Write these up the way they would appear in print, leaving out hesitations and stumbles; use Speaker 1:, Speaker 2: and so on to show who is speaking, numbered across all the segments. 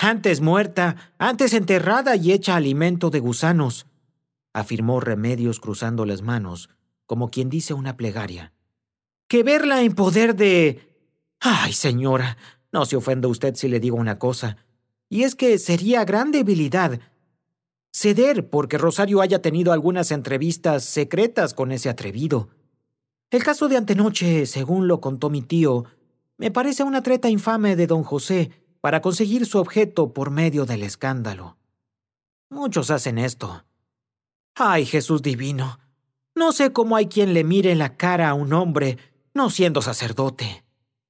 Speaker 1: Antes muerta, antes enterrada y hecha alimento de gusanos, afirmó Remedios cruzando las manos, como quien dice una plegaria, que verla en poder de... Ay, señora, no se ofenda usted si le digo una cosa, y es que sería gran debilidad ceder porque Rosario haya tenido algunas entrevistas secretas con ese atrevido. El caso de antenoche, según lo contó mi tío, me parece una treta infame de don José para conseguir su objeto por medio del escándalo. Muchos hacen esto. ¡Ay, Jesús divino! No sé cómo hay quien le mire la cara a un hombre, no siendo sacerdote.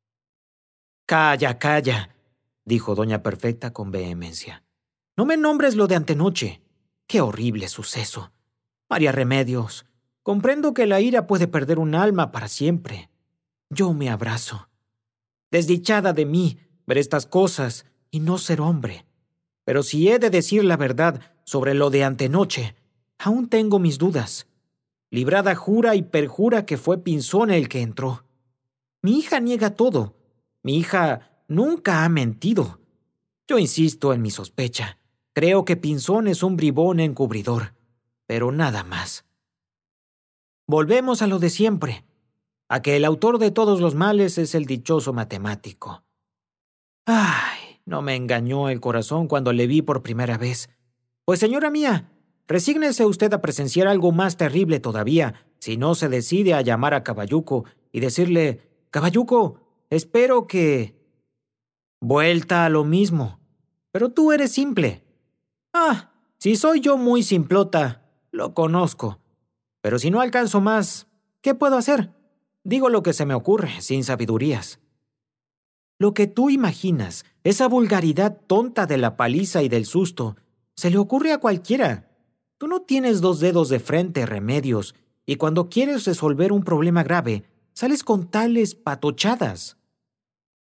Speaker 1: Calla, calla, dijo doña Perfecta con vehemencia. No me nombres lo de antenoche. ¡Qué horrible suceso! María Remedios, comprendo que la ira puede perder un alma para siempre. Yo me abrazo. Desdichada de mí ver estas cosas y no ser hombre. Pero si he de decir la verdad sobre lo de antenoche, aún tengo mis dudas. Librada jura y perjura que fue Pinzón el que entró. Mi hija niega todo. Mi hija nunca ha mentido. Yo insisto en mi sospecha. Creo que Pinzón es un bribón encubridor, pero nada más. Volvemos a lo de siempre, a que el autor de todos los males es el dichoso matemático. Ay, no me engañó el corazón cuando le vi por primera vez. Pues señora mía, resígnese usted a presenciar algo más terrible todavía, si no se decide a llamar a Caballuco y decirle, Caballuco, espero que... Vuelta a lo mismo. Pero tú eres simple. Ah, si soy yo muy simplota, lo conozco. Pero si no alcanzo más, ¿qué puedo hacer? Digo lo que se me ocurre, sin sabidurías. Lo que tú imaginas, esa vulgaridad tonta de la paliza y del susto, se le ocurre a cualquiera. Tú no tienes 2 dedos de frente, Remedios, y cuando quieres resolver un problema grave, sales con tales patochadas.